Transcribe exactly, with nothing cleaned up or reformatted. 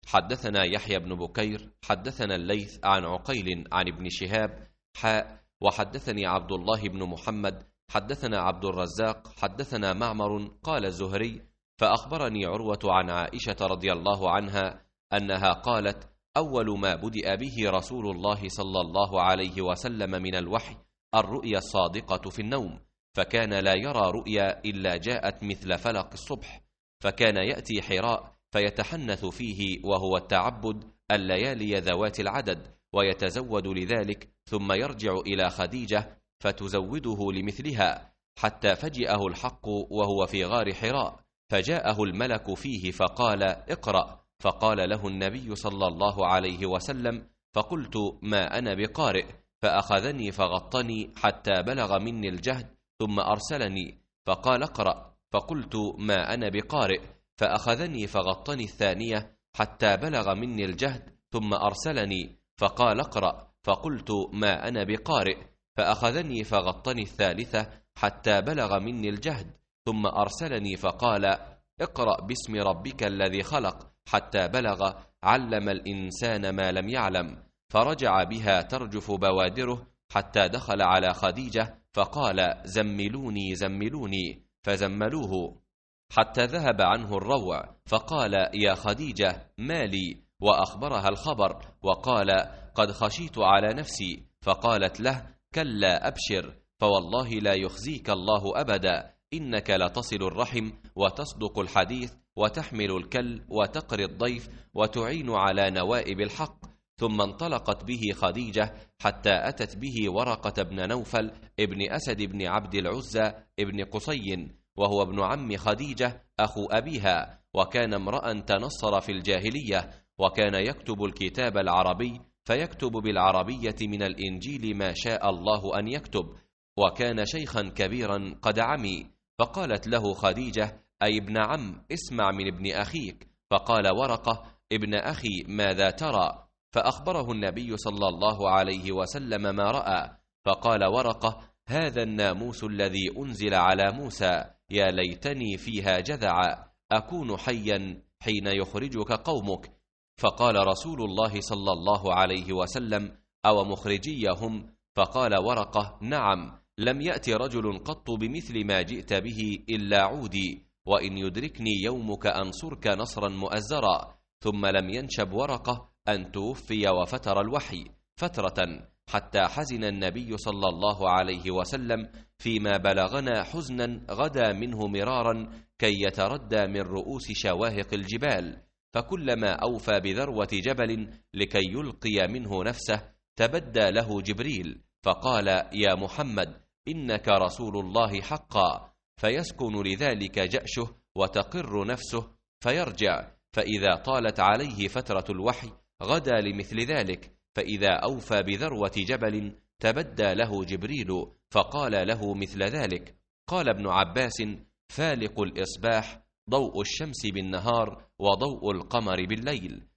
حدثنا يحيى بن بكير حدثنا الليث عن عقيل عن ابن شهاب حاء وحدثني عبد الله بن محمد حدثنا عبد الرزاق حدثنا معمر قال الزهري فأخبرني عروة عن عائشة رضي الله عنها أنها قالت أول ما بدأ به رسول الله صلى الله عليه وسلم من الوحي الرؤيا الصادقة في النوم، فكان لا يرى رؤيا إلا جاءت مثل فلق الصبح، فكان يأتي حراء فيتحنث فيه وهو التعبد الليالي ذوات العدد ويتزود لذلك، ثم يرجع إلى خديجة فتزوده لمثلها، حتى فجئه الحق وهو في غار حراء، فجاءه الملك فيه فقال اقرأ، فقال له النبي صلى الله عليه وسلم فقلت ما أنا بقارئ، فأخذني فغطني حتى بلغ مني الجهد ثم أرسلني فقال اقرأ، فقلت ما أنا بقارئ، فأخذني فغطني الثانية حتى بلغ مني الجهد ثم أرسلني فقال اقرأ، فقلت ما أنا بقارئ، فأخذني فغطني الثالثة حتى بلغ مني الجهد ثم أرسلني فقال اقرأ باسم ربك الذي خلق حتى بلغ علم الإنسان ما لم يعلم، فرجع بها ترجف بوادره حتى دخل على خديجة فقال زملوني زملوني، فزملوه حتى ذهب عنه الروع، فقال يا خديجة ما لي، وأخبرها الخبر وقال قد خشيت على نفسي، فقالت له كلا أبشر، فوالله لا يخزيك الله أبدا، إنك لتصل الرحم وتصدق الحديث وتحمل الكل وتقري الضيف وتعين على نوائب الحق. ثم انطلقت به خديجة حتى أتت به ورقة بن نوفل ابن أسد بن عبد العزى ابن قصي، وهو ابن عم خديجة أخو أبيها، وكان امرأ تنصر في الجاهلية، وكان يكتب الكتاب العربي، فيكتب بالعربية من الإنجيل ما شاء الله أن يكتب، وكان شيخا كبيرا قد عمي، فقالت له خديجة أي ابن عم اسمع من ابن أخيك، فقال ورقة ابن أخي ماذا ترى؟ فأخبره النبي صلى الله عليه وسلم ما رأى، فقال ورقة هذا الناموس الذي أنزل على موسى، يا ليتني فيها جذعا أكون حيا حين يخرجك قومك، فقال رسول الله صلى الله عليه وسلم أو مخرجيهم؟ فقال ورقة نعم، لم يأتي رجل قط بمثل ما جئت به إلا عودي، وإن يدركني يومك أنصرك نصرا مؤزرا. ثم لم ينشب ورقة أن توفي وفتر الوحي فترة، حتى حزن النبي صلى الله عليه وسلم فيما بلغنا حزنا غدا منه مرارا كي يتردى من رؤوس شواهق الجبال، فكلما أوفى بذروة جبل لكي يلقي منه نفسه تبدى له جبريل فقال يا محمد إنك رسول الله حقا، فيسكن لذلك جأشه وتقر نفسه فيرجع، فإذا طالت عليه فترة الوحي غدا لمثل ذلك، فإذا أوفى بذروة جبل تبدى له جبريل فقال له مثل ذلك. قال ابن عباس فالق الإصباح ضوء الشمس بالنهار وضوء القمر بالليل،